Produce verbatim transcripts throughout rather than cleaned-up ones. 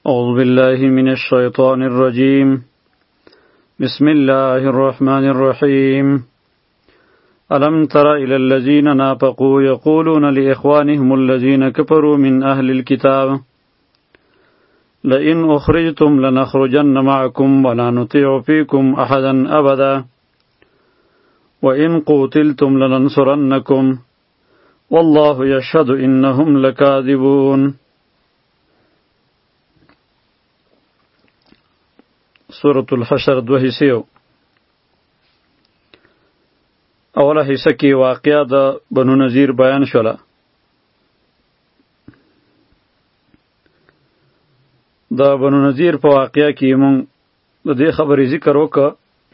أعوذ بالله من الشيطان الرجيم بسم الله الرحمن الرحيم ألم تر إلى الذين نافقوا يقولون لإخوانهم الذين كفروا من أهل الكتاب لئن أخرجتم لنخرجن معكم ولا نطيع فيكم أحدا أبدا وإن قوتلتم لننصرنكم والله يشهد إنهم لكاذبون. سورة الحشر دو حصیو. اوله حصہ کی واقعہ د بنو نذیر بیان شوله. د بنو نذیر په واقعہ کې مونږ د دې خبرې ذکر وکړه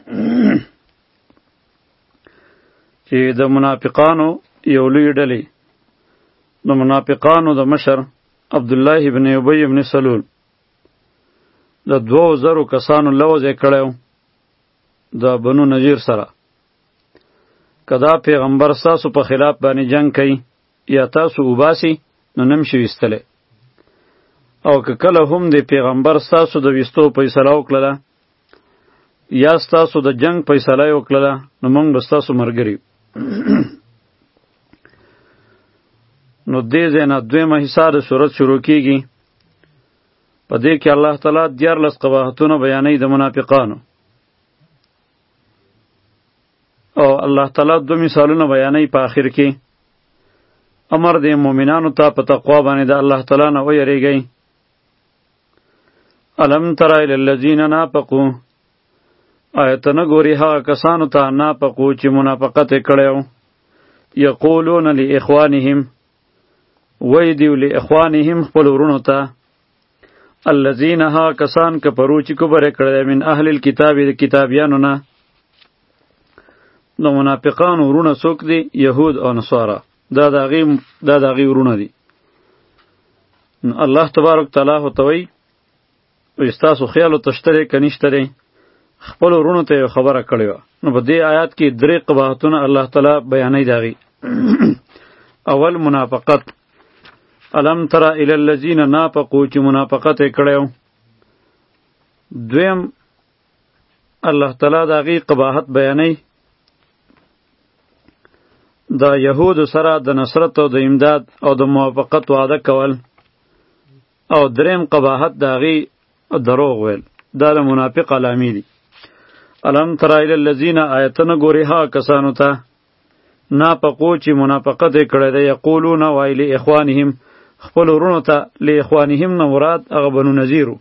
چې د منافقانو یو لوی ډلې د منافقانو د مشر عبد الله ابن ابی ابن سلول د دوو زرو کسانو لوځ یې کړی د بنو نذیر سره. که دا پیغمبر ستاسو په خلاف باندې جنگ کوي یا تاسو وباسي نو نم شي ویستلی، او که کله هم د پیغمبر ستاسو د ویستو فیصله وکړله یا ستاسو د جنگ فیصله یې وکړله نو موږ به ستاسو ملګري یو. نو دې ځای نه دویمه حصه د صورت شروع کیږي. په دې کې الله تعالی دیارلس قباحتونه بیانوي د منافقانو، او الله تعالی دو مثالونه بیانوي په آخر کې. امر د مؤمنانو ته په تقوا باندې د الله تعالی نه ویریږئ. الم تر الی الذین نافقوا، آیا ته نه ګورې هغه کسانو ته نافقو چې منافقت یې کړی و. یقولون لاخوانهم، وی دیو لاخوانهم خپل ورونو ته، الذین ها کسان کفرو چې کفر یې کړی من اهل الکتاب د کتابیانو نه. د منافقانو ورونه څوک دي؟ یهود او نصارا. دا د هغې دا د هغې ورونه دي. الله تبارک تعالی ورته وایي وایي ستاسو خیال ورته شته دی که نشته دی؟ خپلو ورونو ته یې خبره کړې وه. نو په دې آیات کې درې قباحتونه الله تعالی بیانوي د هغې. اول منافقت، الم تر الی الذین نافقوا چې منافقت یې کړی و. دویم الله تعالی د هغې قباحت بیانوي، د یهودو سره د نصرت او د امداد او د موافقت وعده کول. او دریم قباحت د هغې دروغ ویل. دا د منافق علامې دي. الم تر الی الذین، آیه ته نه ګورې هغه کسانو ته نافقو چې منافقت یې کړی دی. یقولون وایي لاخوانهم، خپل ورونو ته. لاخوانهم نه مراد هغه بنو نذیرو.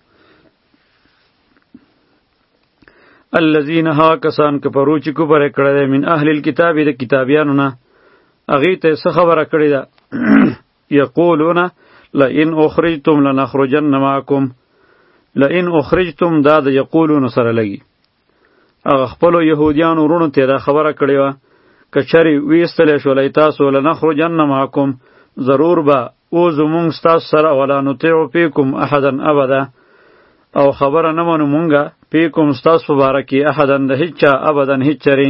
الذین ها کسان کفرو چې کفر یې کړی دی من اهل الکتاب د کتابیانو نه. هغې ته یې څه خبره کړې ده؟ یقولون لئن اخرجتم لنخرجن معکم. لئن اخرجتم دا د یقولون سره لګي. هغه خپلو یهودیانو ورونو ته دا خبره کړې وه که چرې ویستلی شولی تاسو لنخرجن معکم، ضرور به او زمونږ ستاسو سره ولا نطیع فیکم احدا ابدا، او خبره نه منو مونږه فیکم ستاسو په باره کې احدا د هیچ چا ابدا هیچ چرې.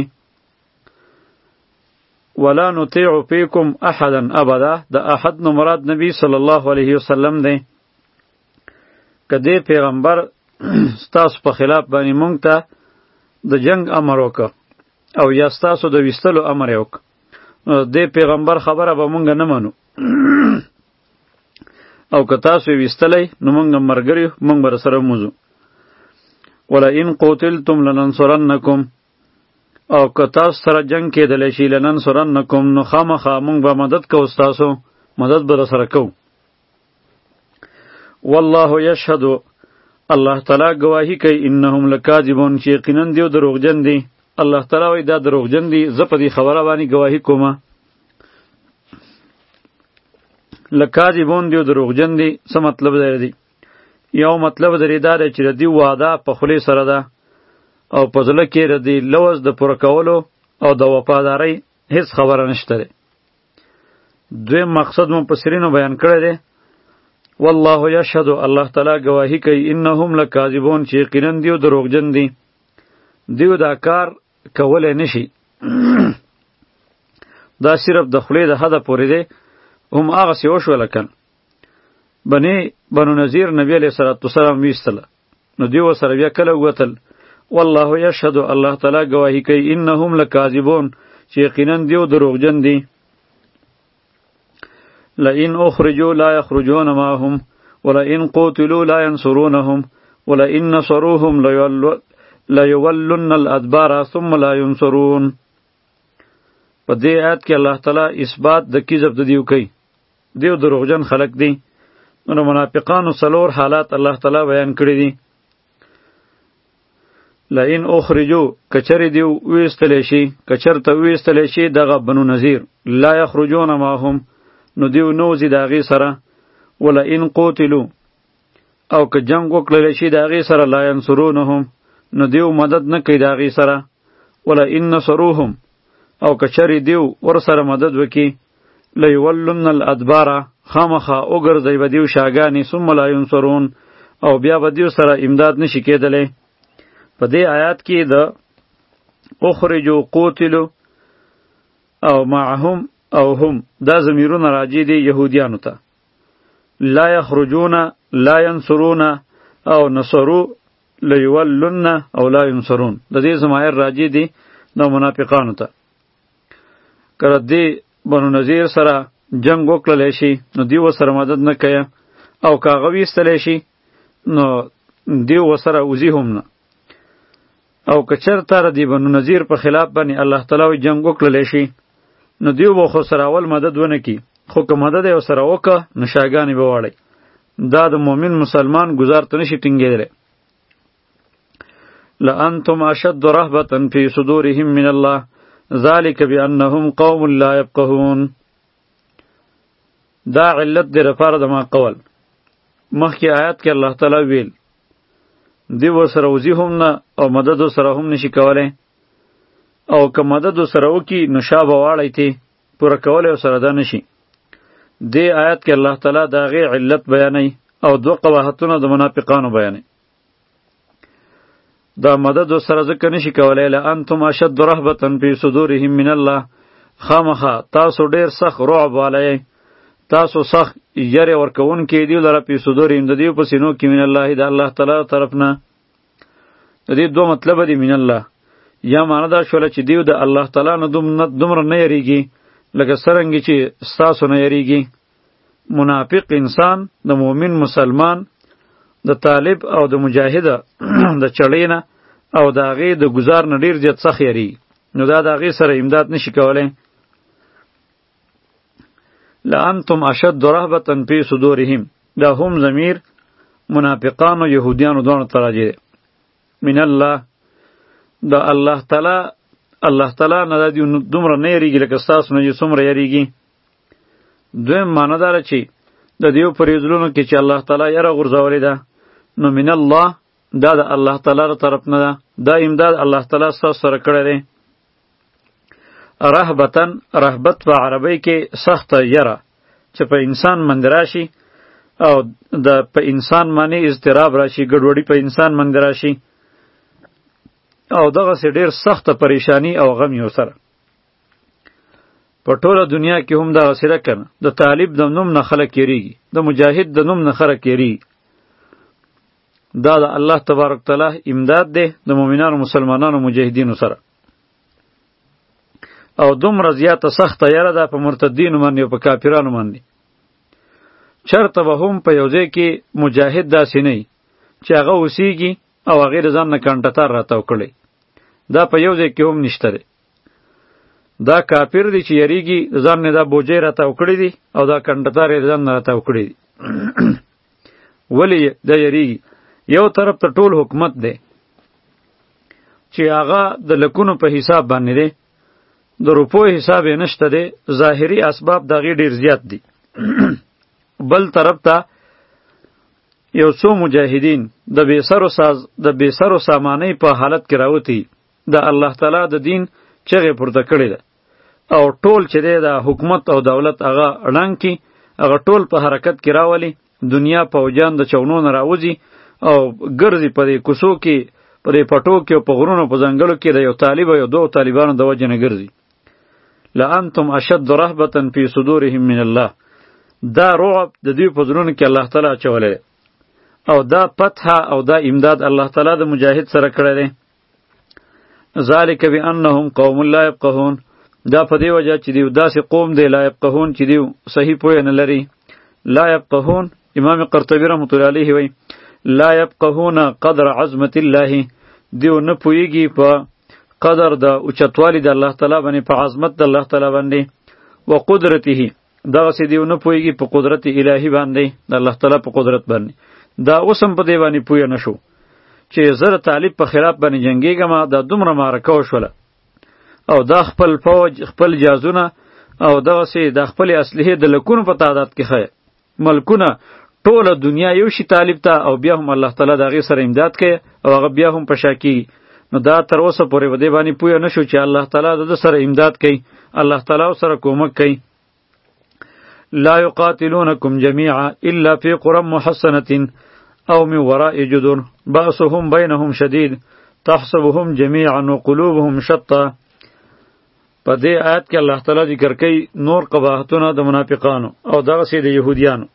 ولا نطیع فیکم احدا ابدا د احد نو مراد نبی صلی الله علیه وسلم دی. که دې پیغمبر ستاسو په خلاف باندې مونږ ته د جنگ امر وکړه او یا ستاسو د ویستلو امر یې وکړه، نو دې پیغمبر خبره به مونږ نه منو. او که تاسو یې ویستلی نو مونږ ملګري یو، مونږ به سره موځو. ولئن قتلتم لننصرنکم، او که تاسو سره جنگ کېدلی شي لننصرنکم، نو خامخا مونږ به مدد کوو ستاسو، مدد به درسره کوو. والله یشهد، الله تعالی گواهی کوي انهم لکاذبون چې یقینا دیو دروغجن دي. الله تعالی وایي دا دروغجن دي، زه په دې خبره باندې گواهی کومه. لکاذبون دیو دروغجن دي څه مطلب دی؟ یو مطلب دی دا دی چې د دې وعده په خولې سره ده او په زړه کې د دې لوز د پوره کولو او د وفادارۍ هیڅ خبره نشته دی. دویم مقصد مفسرینو بیان کړی دی، والله یشهد، الله تعالی گواهی کوي انهم لکاذبون چې یقینا دیو دروغجن دي. دیو دا کار کولی نشي. دا صرف د خولې د حده پورې دی. هم هغه سی وشوله کن بنی بنو نذیر نبی علیہ الصلوۃ والسلام ویستله نو دیو سره بیا کله وتل والله یشهد الله تعالی گواهی کوي انهم لکاذبون چې یقینا دیو دروغجن دي لئن اخرجوا لا يخرجون معهم ولئن قتلوا لا ينصرونهم ولئن نصروهم ليولن الادبار ثم لا ينصرون. په دې آیت کې الله تعالی اثبات د کذب د دیو کوي دیو دروغجن خلق دي. نو منافقانو څلور حالات الله تعالی بیان کړی دي. لئن اخرجوا کچری دیو ویستلی شي کچرته ویستلی شي دغه بنو نذیر لا یخرجون معهم نو دیو نوزی د هغې سره ولئن قتلوا او که جنگ وکړلی شي د هغې سره لا ینصرونهم نو دیو مدد نه کوي د هغې سره ولئن نصروهم او که چرې دیو ورسره مدد وکړي لیولن الادباره خامخا وګرځوي به دیو شاګانې ثم لا ینصرون او بیا به دیو سره امداد نشي کېدلی. په دې آیات کې د اخرجوا قتلوا او معهم او هم دا ضمیرونه راجع دي یهودیانو ته. لا یخرجون لا ینصرون او نصرو لیولن او لا ینصرون د دې ضمایر راجع دي د منافقانو ته. کله دې بنو نذیر سره جنگ وکړلی شي نو دیو سره مدد نه کوي او که هغه ویستلی شي نو دیو ورسره وځي هم نه. او که چېرته د دې بنو نذیر په خلاف باندې الله تعالی جنگ وکړلی شي نو دیو به خو سره اول مدد ونه کړي خو که مدد یې ورسره وکړه نو شاګانې به واړی. دا د مؤمن مسلمان ګزار ته نشي ټینګېدلی. لأنتم اشد رهبة فی صدورهم من الله ذلك بأنهم قوم لا يفقهون. دا علت دی لپاره د ما قول مخکې آیات کې الله تعالی ویل دی ورسره وځي هم نه او مدد ورسره هم نشي کولی او که مدد ورسره وکړي نو شا به واړی تی پوره کولی ورسره دا نشي. دې آیات کې الله تعالی د هغې علت بیانوي او دوه قباحتونه د منافقانو بیانوي. دا مدد ورسره ځکه نشي کولی لأنتم اشد رهبة فی صدورهم من الله خامخا تاسو ډېر سخت رعب والی تاسو سخت یری ورکوونکي دیو لره فی صدورهم د دیو په سینو کې من الله د الله تعالی طرف نه. د دې دوه مطلب دی من الله یا معنی دا شوله چې دیو د الله تعالی نه دومره نه یریږي لکه څرنګه چې ستاسو نه یریږي. منافق انسان د مؤمن مسلمان د طالب او د مجاهد د چړې نه او د هغې د ګزار نه ډېر زیات سخت یریږي نو دا د هغې سره امداد نشي کولی. لأنتم اشد رهبة فی صدورهم دا هم ضمیر منافقانو یهودیانو دواړو ته راجع دی. من الله دا الله تعالی الله تعالی نه دا دیو دومره نه یریږي لکه ستاسو نه چې څومره یریږي. دویم معنی داره چې د دیو پر یزلونو کې چې الله تعالی یره غورځولې ده نو من الله دا د الله تعالی له طرف نه ده دا امداد الله تعالی ستاسو سره کړی دی. رهبتن رهبت په عربی کې سخت یره چې په انسان باندې راشي او د په انسان باندې اضطراب راشي ګډوډي په انسان باندې راشي او دغسې ډېر سخته پریشانی او غم یې ورسره. په ټوله دنیا کې هم دغسې ده که نه د طالب د نوم نه خلک یریږي د مجاهد د نوم نه خلک یریږي. دا د الله تبارک تعالی امداد دی د مؤمنانو مسلمانانو مجاهدینو سره او دومره زیاته سخته یره ده په مرتدینو باندې او په کافرانو باندې. چرته به هم په یو ځای کې مجاهد داسې نه وي چې هغه اوسیږي او هغې د ځان نه کانټتار راتاو کړی دا په یو ځای کې هم نشته دی. دا کافر دی چې یریږي د ځان نه دا بوجۍ راتاو کړی دی او دا کانټتار یې د ځان نه راتاو کړی دی. ولې دا یریږي؟ یو طرف ته ټول حکومت دی چې هغه د لکونو په حساب باندې دی د روپو حساب یې نشته دی ظاهري اسباب د هغې ډېر زیات دي. بل طرف ته یو څو مجاهدین د بېسرو ساز د بېسرو سامانۍ په حالت کې راوتی د الله تعالی د دین چغې پورته کړې ده او ټول چې دی د حکومت او دولت هغه ړنګ کي هغه ټول په حرکت کې راولي دنیا پوجان د چونو نه راوځي او ګرځي په دې کوڅو کې په دې پټو کې او په غرونو په ځنګلو کې د یو طالب او دو طالبانو د وجې نه ګرځي. لأنتم اشد رهبة فی صدورهم من الله دا رعب د دوی په زړونو کې الله تعالی اچولی او دا فتح او دا امداد الله تعالی د مجاهد سره کړی دی. ذالک بانهم قوم لا یفقهون، دا په دې وجه چې دیو داسې قوم دی لا یفقهون چې دیو صحیح پوهه نه لري. لا یفقهون امام قرطبی رحمۃ اللہ علیہ وی لا یفقهون قدر عظمت الله، دیو نه پوهیږي په قدر د اوچتوالی د الله تعالی باندې، په عظمت د الله تعالی باندې، و قدرته دغسې دیو نه پوهیږي په قدرت الهی باندې، د الله تعالی په قدرت باندې. دا اوس هم په دې باندې پوه نه شو چې زه طالب په خلاف باندې جنګېږم، دا دومره معرکه وشوله او دا خپل فوج خپل جازونه او دغسې د خپلې اسلحې د لکونو په تعداد کې ښه ملکونه ټوله دنیا یو شي طالب ته، او بیا هم الله تعالی د هغې سره امداد کوي او هغه بیا هم په شا کېږي. نو دا تر اوسه پورې په دې باندې پوه نه شو چې الله تعالی د ده سره امداد کوي، الله تعالی سره کومک کوي. لا یقاتلونکم جمیعا الا فی قرى محصنة او من وراء جدر بأسهم بینهم شدید تحسبهم جمیعا وقلوبهم شطا. په دې آیت کې الله تعالی ذکر کوي نور قباحتونه د منافقانو او دغسې د یهودیانو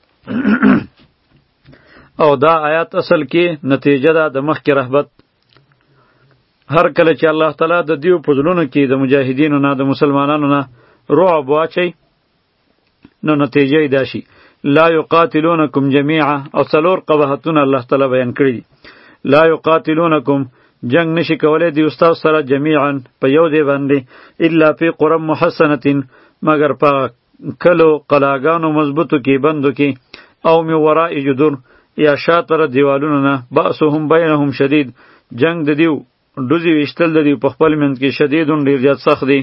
او دا آیات اصل کې نتیجه ده د مخکې رهبت. هر کله چې الله تعالی د دیو په زړونو کې د مجاهدینو نه د مسلمانانو نه رعب واچي نو نتیجه یې دا شي لا یقاتلونکم جمیعا، او څلور قباحتونه الله تعالی بیان کړي دي. لا یقاتلونکم جنگ نشي کولای دی استاد سره جمیعا په یو دی باندې الا فی قرى محصنة مگر په کلو قلاګانو مضبوطو کې بندو کې او می وراء جدر یا شاطر دیوالونو نه بأسهم بینهم شدید جنگ د دیو دوزی وشتل د دیو په خپل منځ کې شدیدون ډیر زیات سخت دی.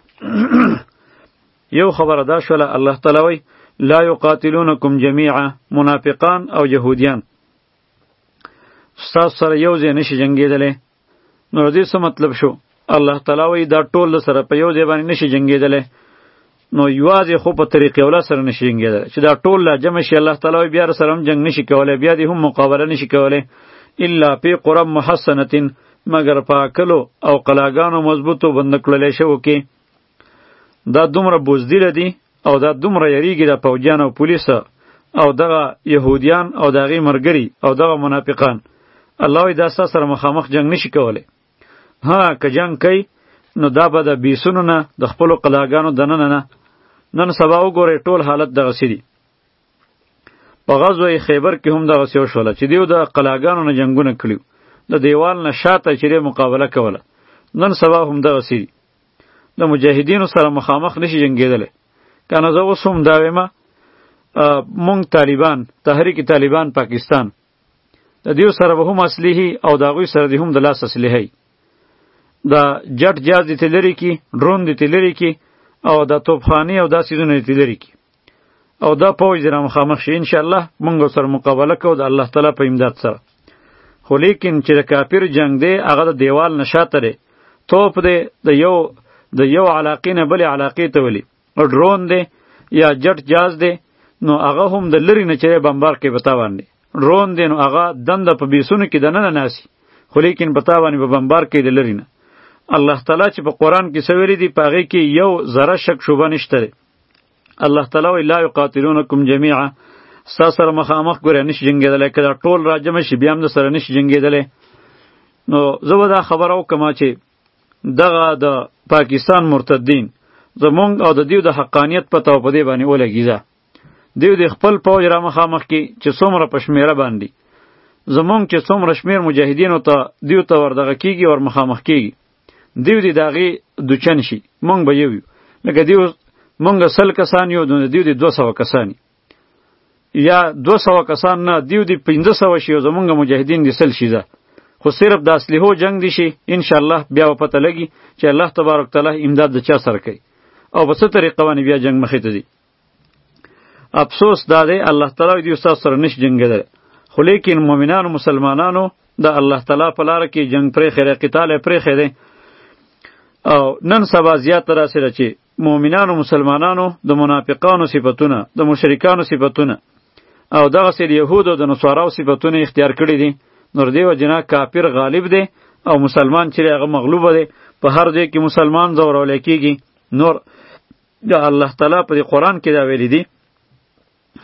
یو خبره دا شوله الله تعالی وی لا یقاتلونکم جمیعا، منافقان او یهودیان استاد سره یو ځای نشي جنګېدلی. نو دې څه مطلب شو؟ الله تعالی وی دا ټول سره په یو ځای باندې نشي جنګېدلی، نو یوازې خو په طریق اوله سره نشي جنګېدلی چې دا ټول لا جمع شي. الله تعالی وی بیا سره هم جنگ نشي کولی، بیا دې هم مقابله نشي کولی. الا فی قرى محصنة مگر په کلو او قلاګانو مضبوطو بند کړلی شوو کې. دا دومره بزدله دي او دا دومره یریږي د پوجیان او پولیس او دغه یهودیان او د هغې ملګري او دغه منافقان. الله وی دا ستا سره مخامخ جنگ نشي کولی. ها که جنگ کوي نو دا به د بیسونو نه د خپلو قلاګانو دننه نه. نن سبا وګورئ ټول حالت دغسې دي. په غزوه خیبر کې هم دغسې وشوله چې دیو د قلاګانو نه جنګونه کړي، د دیوال نه شاته چې مقابله کوله. نن سبا هم دغسې دي، د مجاهدینو سره مخامخ نشي جنګېدلی. که نه زه اوس هم دا ویمه مونږ طالبان تحریک طالبان پاکستان د دیو سره به هم اسلحې او د هغوی سره دې هم د لاس اسلحې د جټ جاز دې ترې لرې کړي، ډرون دې ترې لرې کړي او د توپخانې او دا څیزونه دې ترې لرې کړي او دا پوځ دې را مخامخ شي. انشاءالله مونږ سره مقابله کوو د الله تعالی په امداد سره. خو لیکن چې د کافر جنگ دی هغه د دیوال نه شاته دی، توپ دی د یو د یو علاقې نه بلې علاقې ته ولي، ډرون دی یا جټ جاز دی نو هغه هم د لرې نه چې بمبار کوي په تا باندې. ډرون دی نو هغه دنده په بیسونو کې دننه ناسي، خو لیکن په تا باندې به بمبار کوي د لرې نه. الله تعالی چې په قرآن کې څه ویلي دي په هغې کې یو ذره شک شوبه نشته دی. الله تعالی وایي لا یقاتلونکم جمیعا، ستا سره مخامخ ګوره نشي جنګېدلی، که دا ټول راجمع شي بیا هم د سره نشي جنګېدلی. نو زه به دا خبره وکړم چې دغه د پاکستان مرتدین زمونږ او د دیو د حقانیت پته او په دې باندې ولګېږه. دیو د خپل پوځ را مخامخ کې چې څومره په شمېره باندې زمونږ چې څومره شمېر مجاهدینو ته دیو ته وردغه کېږي ور مخامخ کېږي، دیو دې د هغې دوچن شي، مونږ به یو یو. لکه دیو مونږ سل کسان یو، دیو دې دوه سوه کسان یا دوه سوه کسان نه، دیو دې پنځه سوه شي او زمونږ مجاهدین دې سل شي. خو صرف د اسلحو جنگ دی شي انشاءالله بیا به پته لګي چې الله تبارک تعالی امداد د چا سره کوي او په څه طریقه باندې بیا جنگ مخې ته ځي. افسوس دا دی الله تعالی دې استاد سره نشي جنګېدلی، خو لیکن مؤمنانو مسلمانانو د الله تعالی په لاره کې جنگ پرېښی دی، قتال یې پرېښی دی. او نن سبا زیاته داسې ده چې مؤمنانو مسلمانانو د منافقانو صفتونه، د مشرکانو صفتونه او دغسې د یهودو د نصاراو صفتونه اختیار کړي دي. نور دیو جنا کافر غالب دی او مسلمان چې هغه مغلوب دی، په هر ځای کې مسلمان زورولی کېږي. نور د الله تعالی په قرآن کې دا ویلي دي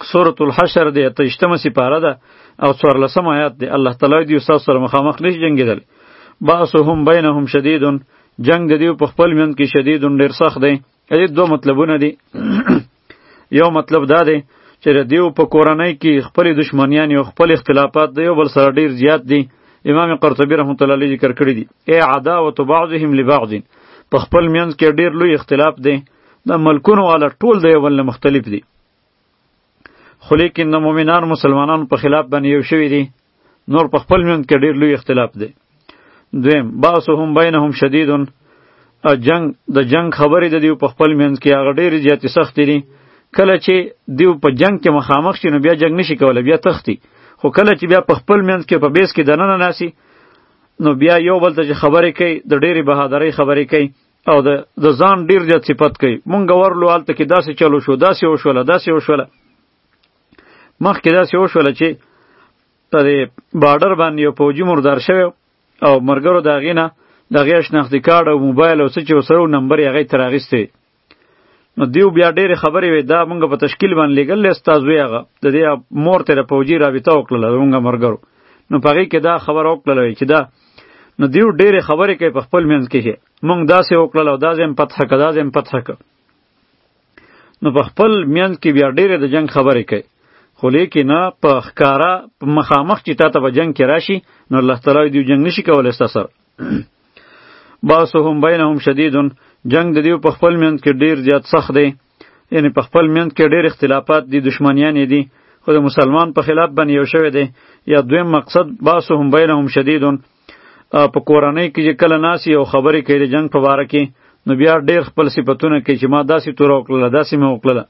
سورة الحشر دی اتهشتمه سپاره ده او څوارلسم آیات دی. الله تعالی دی استاد سره مخامخ نشي جنگیدل. باسهم بینهم شدیدون، جنگ د دیو په خپل منځ کې شدیدون ډیر سخت دی. دې دوه مطلبونه دي. یو مطلب دا دی چې د دیو په کورنۍ کې خپل دشمنیان او خپل اختلافات د یو بل سره ډیر زیات دي. امام قرطبی رحمت الله علیه ذکر کړی دی ای عداوه بعضهم لبعض، په خپل منځ کې ډیر لوی اختلاف دی. د ملکونو والا ټول د یو بل نه مختلف دي، خو لیکن د مؤمنانو مسلمانانو په خلاف باندې یو شوي دي. نور په خپل منځ کې ډیر لوی اختلاف دی. دویم باسهم بینهم شدیدون، جنگ د جنگ خبرې د دیو په خپل منځ کې هغه ډېرې زیاتې سختې دي. کله چې دیو په جنگ کې مخامخ شي نو بیا جنگ نشي کولی، بیا تختی. خو کله چې بیا په خپل منځ کې په بیس کې دننه ناسي نو بیا یو بل ته چې خبرې کوي د ډېرې بهادرۍ خبرې کوي او د د ځان ډېر زیات صفت کوي. مونږ ورلو هلته کې داسې چلو شو، داسې وشوله، داسې وشوله. مخکې داسې وشوله چې په دې باډر باندې یو پوجي مردار شوی او مرګرو د هغې نه د هغې شناختي کارډ او موبایل او څه چې ورسره و نمبر یې هغې تر اخیستی. نو دیو بیا ډېرې خبرې وې، دا مونږ په تشکیل باندې لېږلی ستا زوی هغه د دې مور ته د پوجي رابطه وکړله د مونږ مرګرو. نو په هغې کې دا خبره وکړله چې دا نو دیو ډېرې خبرې کوي په خپل منځ کې مونږ داسې وکړله او دا ځای م فتح که دا ځای م فتح که. نو په خپل منځ کې بیا ډېرې د جنګ خبرې کوي. خو لیکن په ښکاره په مخامخ چې تا ته په جنګ کې راشي نو الله تعالی دیو جنګ نشي کولی ستا سره. باسهم بینهم شدیدون، جنگ د دیو په خپل منځ کې ډیر زیات سخت دی. یعنی په خپل منځ کې ډیر اختلافات دي، دشمنیان دي، خو د مسلمان په خلاف باندې یو شوی دی. یا دویم مقصد باسهم بینهم شدیدون، په کورنۍ کې چې کله ناسي او خبرې کوي د جنگ په باره کې نو بیا ډیر خپل صفتونه کوي چې ما داسې توره وکړله، داسې مې وکړله.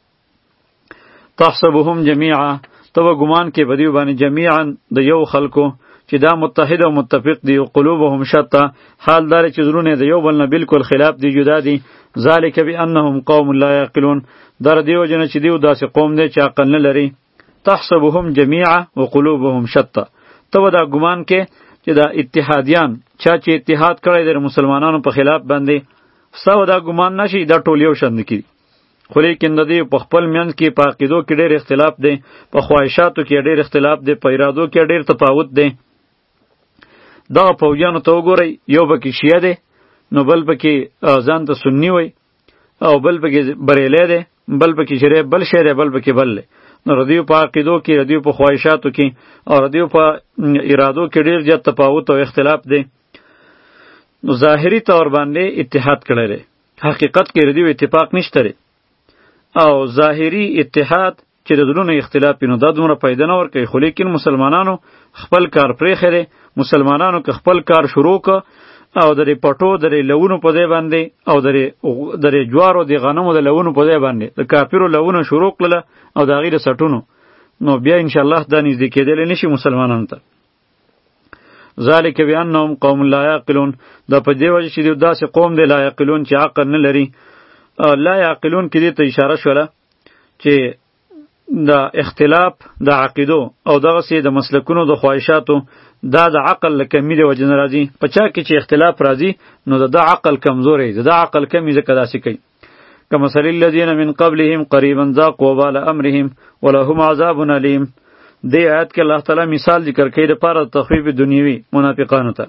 تحسبهم جميعا، ته به ګمان کې په دیو باندې جمیعا د یو خلکو چې دا متحد او متفق دی. قلوبهم شتا، حال دار چې زړونه د یو بل نه بالکل خلاف دی، جدا دی. ذالک بانهم قوم لا یعقلون، در دیو جن چې دیو داسې قوم دی چې عقل نه لري. تحسبهم جميعا وقلوبهم شتا، ته به دا ګمان کې چې دا اتحادیان چا چې اتحاد کړی دی مسلمانانو په خلاف باندې، ستا دا ګمان نشي دا ټول یو شان دي. خو لیکن د دې په خپل منځ کې په عقیدو کې ډېر اختلاف دی، په خواهشاتو کې ډېر اختلاف دی، په ارادو کې ډېر تفاوت دی. دغه پوجیانو ته وګورئ، یو پکې شیعه دی نو بل پکې ځان ته سني وایي او بل پکې بریلی دی، بل پکې شری بل شی دی، بل پکې بل دی. نو ردیو په عقیدو کې، ردیو په خواهشاتو کې او ردیو په ارادو کې ډېر زیات تفاوت او اختلاف دی. نو ظاهري طور باندې اتحاد کړی دی، حقیقت کې ردیو اتفاق نشته دی. او ظاهری اتحاد چې د زړونو اختلاف نو دا دومره پیدا نه ورکوي. خو لیکن مسلمانانو خپل کار پرېښی دی، مسلمانانو که خپل کار شروع که او درې پټو درې لونو په ځای باندې او درې درې جوارو د غنمو د لونو په ځای باندې د کافرو لونه شروع کړله او د هغې د سټونو، نو بیا انشاءالله دا نږدې کېدلی نشي مسلمانانو ته. ذالک بانهم قوم لا یعقلون، دا په دې وجه چې دوی داسې قوم دی لا یعقلون چې عقل نه لري. لا یعقلون کې دې ته اشاره شوله چې د اختلاف د عقیدو او دغسې د مسلکونو د خواهشاتو دا د عقل له کمي د وجې نه راځي. په چا کې چې اختلاف راځي نو د ده عقل کمزوری، د ده عقل کمي ځکه داسې کوي. کمثل الذین من قبلهم قریبا ذاقوا وبال امرهم ولهم عذاب علیم. دې آیت کې الله تعالی مثال ذکر کوي دپاره د تخفیف دنیوي منافقانو ته.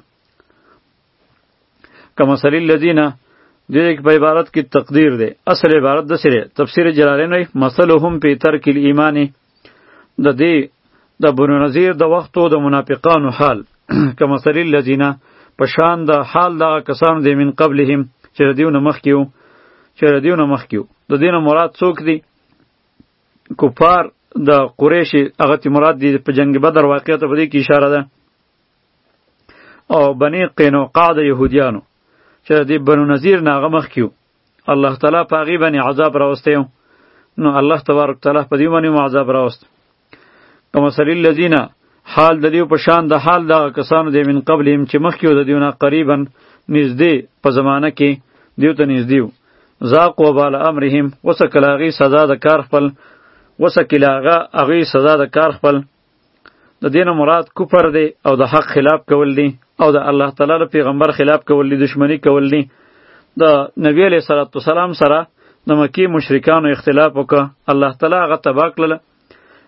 کمثل الذین دې کې په عبارت کې تقدیر دی، اصل عبارت د سره تفسیر جلالین وی مثلهم فی ترک الایمان. د دې د بنو نذیر د وختو د منافقانو حال کمثل الذین په شان د حال دغه کسانو دی من قبلهم چې د دیونه مخکې وو چې د دیونه مخکې وو. د دې نه مراد څوک دی؟ کفار د قریش، هغه تی مراد دی په جنگ بدر واقعه ته په دې کې اشاره ده. او بنی قینوقاع د یهودیانو چې د بنو نذیر نه هغه مخکې وو، الله تعالی په هغې باندې عذاب راوستی و. نو الله تبارک تعالی په دې باندې مو عذاب راوست. کمثل الذین، حال د دیو په شان د حال دغه کسانو دی من قبلهم چې مخکې وو د دیو نه قریبا نږدې په زمانه کې دیو ته نږدې وو. ذاقوا وبال امرهم، وڅکل هغې سزا د کار خپل، وڅکل هغه هغې سزا د کار خپل. د دې نه مراد کفر دی او د حق خلاف کول دی او د الله تعالی د پیغمبر خلاف کول دی، دشمنی کول دی. د نبی علیه صلوات والسلام سره د مکی مشرکانو اختلاف وکړه، الله تعالی هغه تباه کړله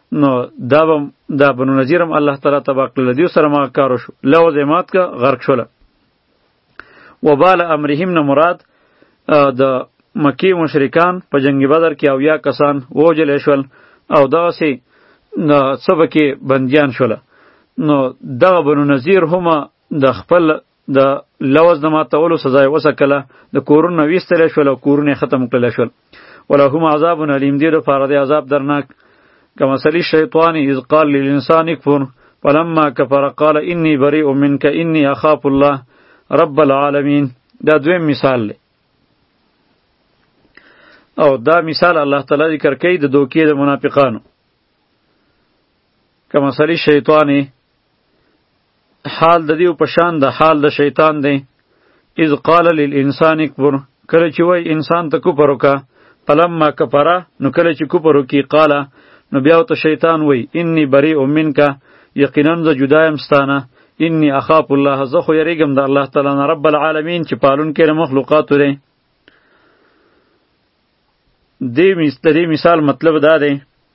نو دا به دا بنو نذیر هم الله تعالی تبا کړل، دیو سره ما کار وشو، لوز یې مات که غرق شوله. وبال امرهم نه مراد د مکی مشرکان په جنگ بدر کې اویا کسان ووجل شول او دغسې څه کې بندیان شوله. نو دغه بنو نذیر هم د خپل د لوز د ماتولو سزا یې وسکله، د کورونه ویستلی شول او کورونه یې ختم کړلی شول. ولهم عذاب علیم، دې دپاره د عذاب درناک. کمثل الشیطان اذ قال للانسان اکفر فلما کفر قال انی بریء منک انی اخاف الله رب العالمین. دا دویم مثال دی او دا مثال الله تعالی ذکر کوي د دوکې د منافقانو. کمثل الشیطان حال د دیو پشان د حال د شیطان دی. اذ قال للانسان اکفر، کله چې وای انسان ته کفر وکړه، فلما کفره، نو کله چې کفر وکړي، قاله، نو بیا ورته شیطان وای انی بریء منک، یقینا زه جدا یم ستانه، انی اخاف الله، زه خو یریږم د الله تعالی نه، رب العالمین چې پالونکی د مخلوقاتو دی. دې مثال مطلب دا دی،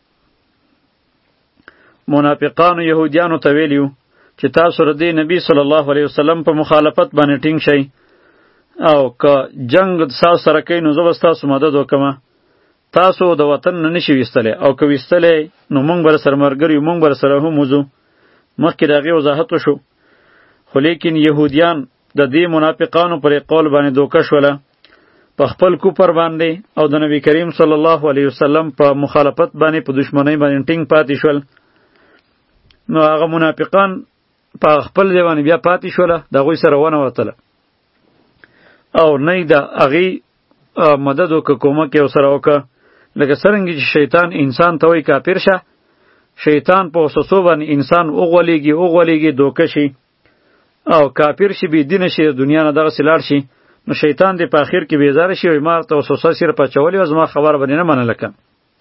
منافقانو یهودیانو ته ویلیو چې تاسو ردی نبی صلی الله علیه وسلم په مخالفت باندې ټینګ شئ او که جنگ تاسو سره کوي نو زه به ستاسو مدد وکړم. تاسو د وطن نه نشئ ویستلی او که ویستلی نو موږ به سره ملګري یو، موږ به سره هم وځو. مخکې د هغې وضاحت وشو. خو لیکن یهودیان د دې منافقانو پر قول باندې دوکه شوله، په خپل کفر باندې او د نبی کریم صلی الله علیه وسلم په مخالفت باندې په دشمنۍ باندې ټینګ پاتې شول. نو هغه منافقان په خپل ځای باندې بیا پاتې شوله، د هغوی سره ونه وتله او نه یې د هغې مدد وکړه، کومک یې ورسره وکړه. لکه څرنګه چې شیطان انسان ته وایي کافر شه، شیطان په وسوسو باندې انسان وغولېږي وغولېږي دوکه شي او کافر شي، بې دینه شي، د دنیا نه دغسې لاړ شي. نو شیطان دې په اخر کې بیزاره شي، وایي ما ورته وسوسه صرف اچولې وه، زما خبره به دې نه منله. که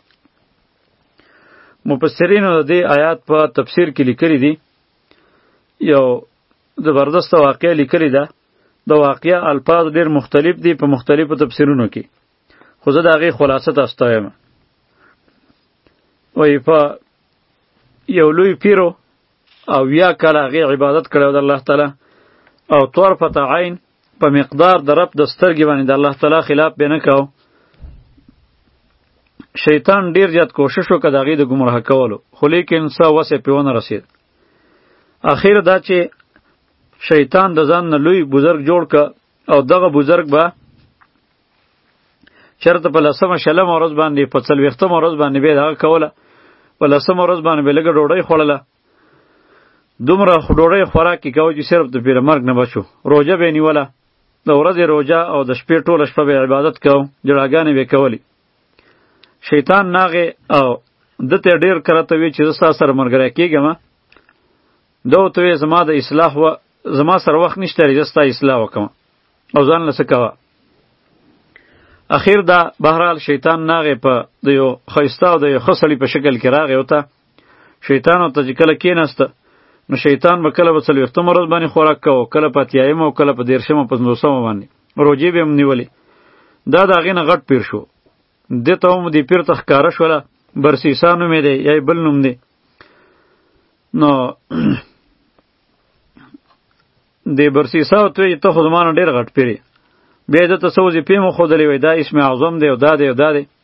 مفسرینو د دې آیات په تفسیر کې لیکلي دي، یو زبردسته واقعه لیکلې ده. د واقعه الفاظ ډېر مختلف دي په مختلفو تفسیرونو کې، خو زه د هغې خلاصه تاسو ته وایم. وایي په یو لوی پیرو او یا کله هغې عبادت کړی و د الله تعالی او طرفة عین په مقدار د رب د سترګې باندې د الله تعالی خلاف به نه کوو. شیطان ډیر زیات کوشش وکړ د هغې د ګمراه کولو، خو لیکن څه وس یې پرې ونه رسېد. اخر دا چې شیطان د ځان نه لوی بزرګ جوړ که او دغه بزرګ به چېرته په لسمه شلمه ورځ باندې په څلوېښتمه ورځ باندې به یې دغه کوله، په لسمه ورځ باندې به لږه ډوډۍ خوړله، دومره ډوډۍ خوراک یې کوه چې صرف د پیر مرګ نه بچو. روژه به یې نیوله، د ورځې روژه او د شپې ټوله شپه به عبادت کوو، جړاګانې به یې کولې. شیطان ناغې او ده ته ډېر کله ته وی چې زه ستا سره ملګری کېږم، ده ورته وی زما د اصلاح و زما سره وخت نشته دی، زه ستا اصلاح وکړم او ځان له څه کوه. اخیر دا بهرحال شیطان ناغې په د یو ښایسته او د یو ښه سړي په شکل کې راغی ورته. شیطان ورته چې کله کېناسته نو شیطان به کله به څلوېښتمه ورځ باندې خوراک کوو، کله په اتیایمه او کله په دېرشمه پنځوسمه باندې روژې به هم نیولې. دا د هغې نه غټ پیر شو. دې ته هم دې پیر ته ښکاره شوله، برسیسا نوم یې دی یا بل نوم دی. نو دې برسیسا ورته وایي ته خو زما نه ډېر غټ پیر یې. بیا یې ده ته څه وظیفې مو ښودلې، وایي دا اسم اعظم دی او دا دی او دا دی.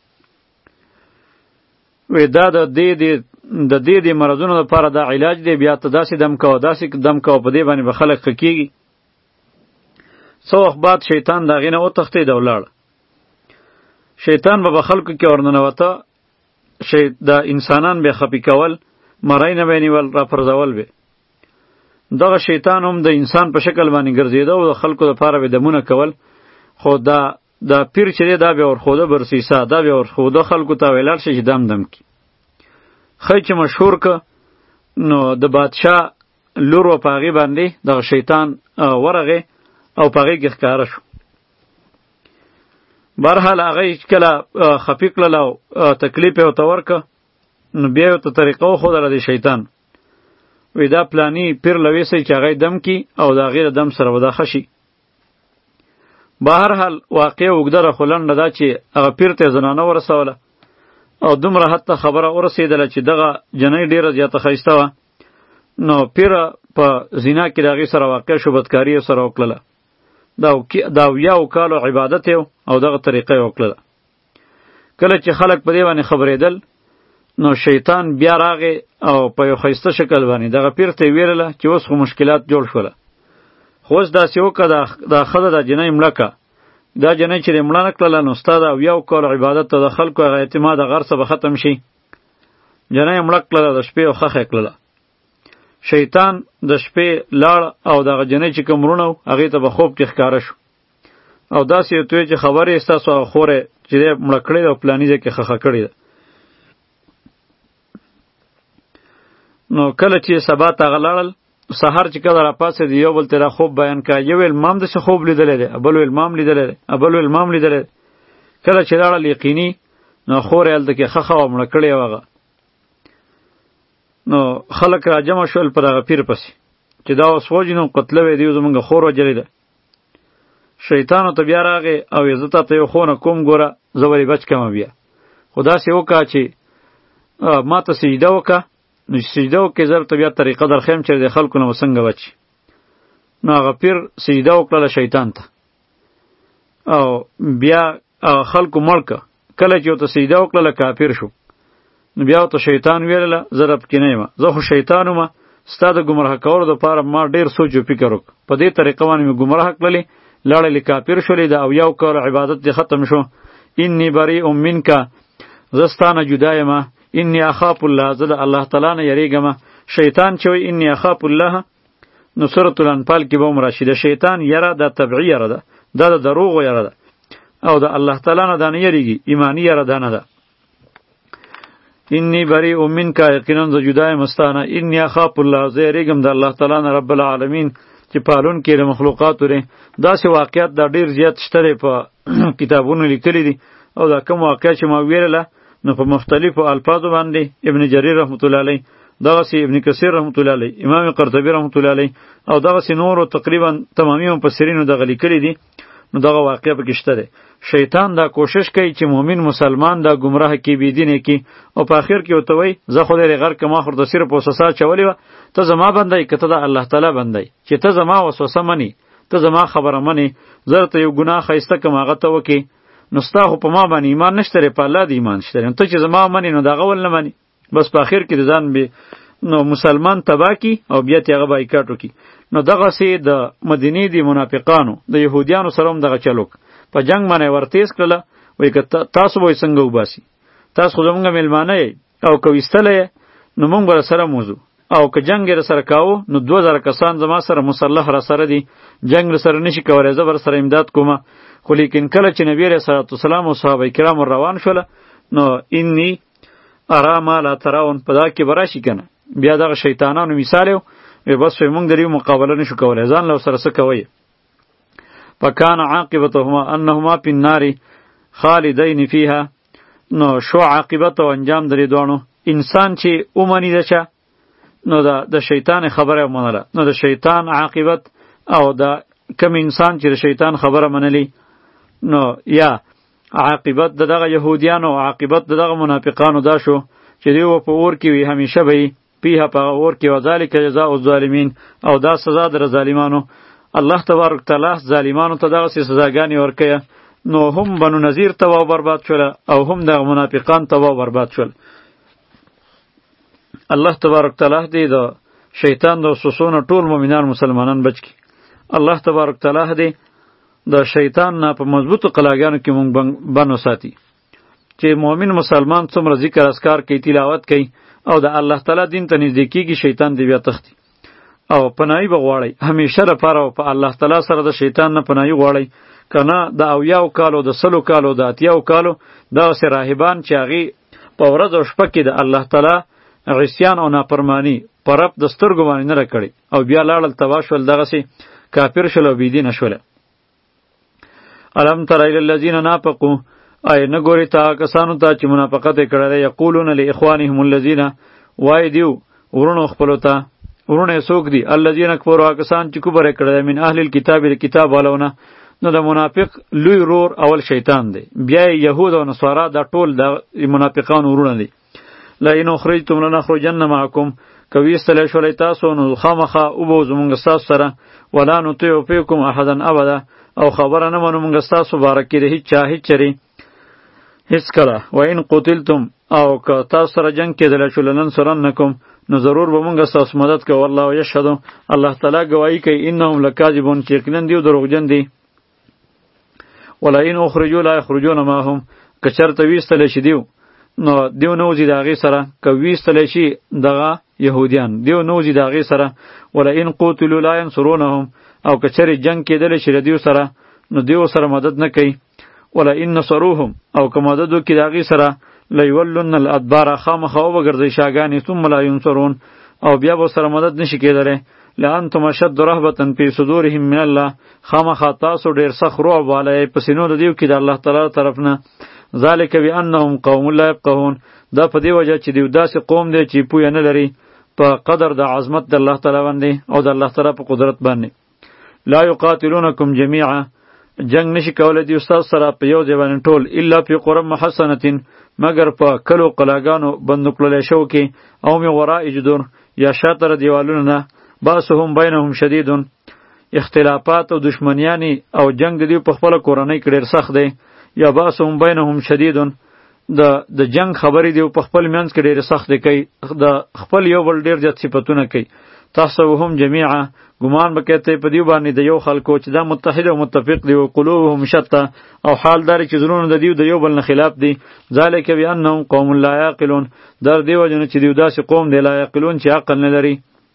وایي دا د دې دې د دې دې مرضونو لپاره دا علاج دی، بیا ته داسې دم کوه داسې دم کوه، په دې باندې به خلک ښه کېږي. څه وخت بعد شیطان د هغې نه وتښتېد او لاړ. شیطان به په خلکو کې ورننوته، د انسانان به خفي کول، مرۍ نه به یې نیول، راپرځول به. دغه شیطان هم د انسان په شکل باندې ګرځېده او د خلکو دپاره به دمونه کول. خو دا د پیر چې دی دا به ورښوده برسیسه، دا به ورښوده خلکو ته، ویې لاړ شي چې دم دم کړي. ښه چې مشهور که نو د بادشاه لور و په هغې باندې دغه شیطان ورغې او په هغې کې ښکاره شو. برحال هغه چې کله خفي کړل او تکلیف یې ورته ورکړه نو بیا یې ورته طریقه وښودله د شیطان. وی دا پلانی پیر لویسی چې هغه دم کی او د هغې د دم سره به دا ښه شي. بهرحال واقعه اوږده ده، خو لنډه دا چې هغه پیر ته یې زنانه ورسوله او دومره حتی خبره ورسېدله چې دغه جنۍ ډېره زیاته ښایسته وه. نو پیره په زنا کې د هغې سره واقع شو، بدکاري یې سره وکړله. دا اویاو کالو عبادت یې او دغه طریقه یې وکړله. کله چې خلک په دې باندې خبرېدل نو شیطان بیا راغی او په یو ښایسته شکل باندې دغه پیر ته یې ویلله چې اوس خو مشکلات جوړ شوله، خو اوس داسې وکړه دا ښځه دا جنۍ مړه کړه. دا جنۍ چې دې مړه نه کړله نو ستا د اویاو کالو عبادت ته د خلکو هغه اعتماد غر څه به ختم شي. جنۍ یې مړه کړله، د شپې او خښه یې کړله. شیطان د شپې لاړ او دغه جنۍ چې کوم وروڼه و هغې ته به خوب کې ښکاره شو او داسې ورته ویې چې خبرې یې ستاسو هغه خور یې چې دی مړه کړې ده او فلاني ځای کې خښه کړې ده. نو کله چې سبا ته هغه لاړل، سهار چې کله راپاڅېد یو بل ته را خوب بیان کړه. یو ویل ما هم داسې خوب لیدلی دی، بل ویل ما هم لیدلی دی، بل ویل ما هم لیدلی دی. کله چې لاړل یقیني نو خور یې هلته کې خښه وه، مړه کړې وه هغه. نو خلک را جمع شول پر هغه پیر پسې چې دا اوس وجنو قتلوی دی، زمونږ خور وجلې ده. شیطان ورته بیا راغی او یې زه تاته یو ښونه کوم ګوره، زه ولې بچ کړمه بیا، خو داسې وکړه چې ما ته سجده وکړه. نو چې سجده وکړې زه ورته بیا طریقه درښیم چې د خلکو نه به څنګه بچي. نو هغه پیر سجده وکړله شیطان ته او بیا خلکو مړ که. کله چې ورته سجده وکړله کافر شو. نو بیا ورته شیطان ویلله زه رب کې نه یم، زه خو شیطان ومه، ستا د ګمراه کولو دپاره ما ډېر سوچ و فکر وکړ، په دې طریقه باندې مې ګمراه کړلې، لاړلې کافر شولې، د اویاو کالو عبادت دې ختم شو. انی بریء منک، زه ستا نه جدا یمه. انی اخاف الله، زه د الله تعالی نه یریږمه. شیطان چې وایي انی اخاف الله نو سورة الانفال کې به هم راشي. د شیطان یره دا طبعي یره ده، دا د دروغو یره ده، او د الله تعالی نه دا نه یریږي، ایمانی یره دا نه ده. انی بریء منک، یقینا زه جدا یم ستانه. انی اخاف الله، زه یریږم د الله تعالی نه رب العالمین چې پالون کې د مخلوقاتو لري. داسې واقعیت دا ډېر زیات شته دی په کتابونو لیکلي دي، او دا کوم واقعیت چې ما ویلله نو په مختلفو الفاظو باندې ابن جریر رحمت الله علیه، دغسې ابن کثیر رحمت الله علیه، امام قرطبی رحمت الله علیه او دغسې نورو تقریبا تمامی مفسرینو دغه لیکلي دي. نو دغه واقعه پکې شته دی. شیطان دا کوشش کوي چې مؤمن مسلمان دا گمراه کی بيدینه کی، او په اخر کې وته وای زه خو دې غر کما خور د سر په وسوسه چولې و، ته زما بندای کته دا الله تعالی بندای چې ته زما وسوسه منی، ته زما خبره منی، زه ته یو ګناه خیسته کوم هغه ته وکي، نو ستا خو په ما باندې ایمان نشته، په الله دی ایمان شته، ته چې زما منی نو دغه ول نه منی، بس په اخر کې ځان به نو مسلمان تبا کی او بیا ته هغه بایکاټ وکي. نو دغه سي د مدینه دی منافقانو د يهوديانو سره هم دغه چلوک په جنگ باندې ورتیز کړله. وای که تاسو وای څنګه وباسي، تاسو خو زمونږ میلمانه یې او که ویستله یې نو مونږ به سره موزو، او که جنگ یې سره کاوه نو دوه زره کسان زما سره مسلح را سره دي، جنگ سره نشي کولای، زه بر سره امداد کومه. خو لیکن کله چې نبی رسول الله والسلام او صحابه کرام روان شول نو انی ارا ما لا تراون په دا کې براشي کنه. بیا دغه شیطانانو مثال یو بس مونږ دریو مقابله نشو کولای، ځان له سره څه کوي. فکان عاقبتهما انهما فی النار خالدین فیها. نو شو عاقبت او انجام درې دوانو، انسان چې اومنی دچا نو دا د شیطان خبره منله، نو د شیطان عاقبت او دا کم انسان چې د شیطان خبره منلی نو یا عاقبت د دغه يهوديانو، عاقبت د دغه منافقانو دا شو چې دیو په اور کې وي همیشه به پیها په اور کې، وذالک جزاء الظالمین، او دا سزا در ظالمانو. الله تبارک تعالی ظالمانو ته دغه سزاګانی ورکړي. نو هم بنو نذیر تباہ برباد شول او هم د منافقان تباہ برباد شول. الله تبارک تعالی دې د شیطان د وسوسونو ټول مؤمنان مسلمانان بچ کی. الله تبارک تعالی دې د شیطان نه په مضبوطو قلاګانو کې مونږ بنو ساتي چې مؤمن مسلمان څومره ذکر اذکار کوي، تلاوت کوي او د الله تعالی دین ته نږدې کیږي، شیطان دی بیا تختی او پناهی بغواړي همیشه لپاره په الله تعالی سره د شیطان نه پناهی غواړي. کنه د اویاو کالو د سلو کالو د اتیاو کالو دا سه راهبان چې هغه په ورځ او شپه کې د الله تعالی عصیان او نافرمانی پرپ د سترګو باندې نه راکړي او بیا لاړل تباشل دغه سي کافر شول او بيدین شول. الم تر الى الذين نافقوا، ای نګوري تا کسانو ته چې منافقت کړل، یقولون لاخوانهم الذين، وای دیو ورونو خپل ته، ورونه سوک دی الذين کفروا، کسان چې کفر کړل، من اهل الكتاب، کتاب والونه نو د منافق لوی رور اول شیطان دی، بیا یهود او نصارا دا ټول د منافقان ورونه دي. لئن اخرجتم لنخرجن معکم، که ویستلی شولی تاسو نو خامخا وبوځو مونږ ستاسو سره، ولا نطیع فیکم احدا ابدا، او خبره نه منو مونږ ستاسو باره کې د هیڅ چا هیڅ چرې هیڅ کله. و ان قتلتم، او که تاسو سره جنګ کېدلی شو لننصرنکم، نو ضرور به مونږ ستاسو مدد کوو. والله یشهد، الله تعالی گواهی کوي انهم لکاذبون، چې یقینا دیو دروغجن دي. ولئن اخرجوا لا یخرجون معهم، که چېرته ویستلی شي دیو نو دیو نوځي د هغې سره، که ویستلی شي دغه یهودیان دیو نوځي د هغې سره. ولئن قتلوا لا ینصرونهم، او که چېرې جنګ کېدلی شي د دیو سره نو دیو سره مدد نه کوي. ولئن نصروهم، او که مدد وکړي د هغې سره، لیولن الادبار، خامخا وبګرځئ شاګانې، ثم لا ینصرون، او بیا به سره مدد نشي کېدلی. لانتم اشد رهبة فی صدورهم من الله، خامخا تاسو ډېر سخت رعب والی په سینو د دیو کې د الله تعالی طرف نه. ذلک بانهم قوم لا یفقهون، دا په دې وجه چې دیو داسې قوم دی چې پوهه نه لري په قدر د عظمت د الله تعالی باندې او د الله تعالی په قدرت باندې. لا یقاتلونکم جمیعا، جنگ نشي کولی دیو ستاسو سره په یو ځای باندې ټول، الا فی قرى محصنة، مگر په کلو قلاګانو بندو کړلی شو کې، او من وراء جدور، یا شاطره دیوالونو نه، باسهم بینهم شدیدون، اختلافات او دشمنیانی او جنگ د دیو په خپله کورنۍ کې ډېر سخت دی. یا باسهم بینهم شدیدون، د د جنگ خبرې دیو په خپل منځ کې ډېرې سختې کوي، د خپل یو بل ډېر زیات صفتونه کوي. تحسبهم جمیعا، ګمان به کوي په دیو باندې د یو خلکو چې دا متحد او متفق دی، او قلوبهم شتى، او حال دار چې زړونه د دیو د یو بل نه خلاف دی. ذلک بانهم قوم لا یعقلون، در دیو جن چې دیو داسې قوم دی لا یعقلون چې عقل نه لري.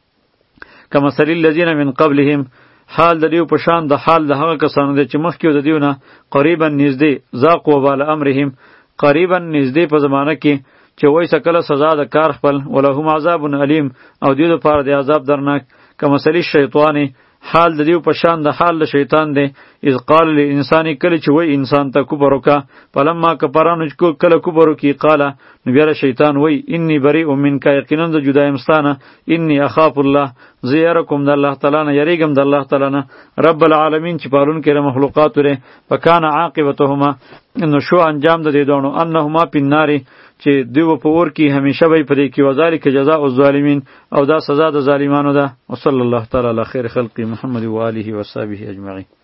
کمثل الذین من قبلهم، حال د دیو په شان د حال د هغه کسانو دی چې مخکې د دیو نه قریبا نږدې، ذاقوا وبال امرهم، قریبا نږدې په زمانه کې چې وایي سکله سزا د کار خپل، ولهم عذاب علیم، او دیو دپاره د عذاب درناک. کمثل الشیطان، حال د دیو په شان د حال د شیطان دی، اذ قال للانسان، کله چې وایي انسان ته کفر وکړه، فلما کفرانو چې کله کفر وکړي، قاله نو بیا شیطان وایي انی بریء منک، یقینا زه جدا یم ستانه، انی اخاف الله، زه یره کوم د الله تعالی نه، یریږم د الله تعالی نه، رب العالمین چې پالونکی د مخلوقاتو دی. فکان عاقبتهما، نو شو انجام د دې دوانو، انهما فی النار، چې دیو په اور کې همیشه به پرې کې، وذالک جزاء الظالمین، او دا سزا د ظالمانو ده. وصلی الله تعالی علی خیر خلق محمد و آله و صحبه اجمعین.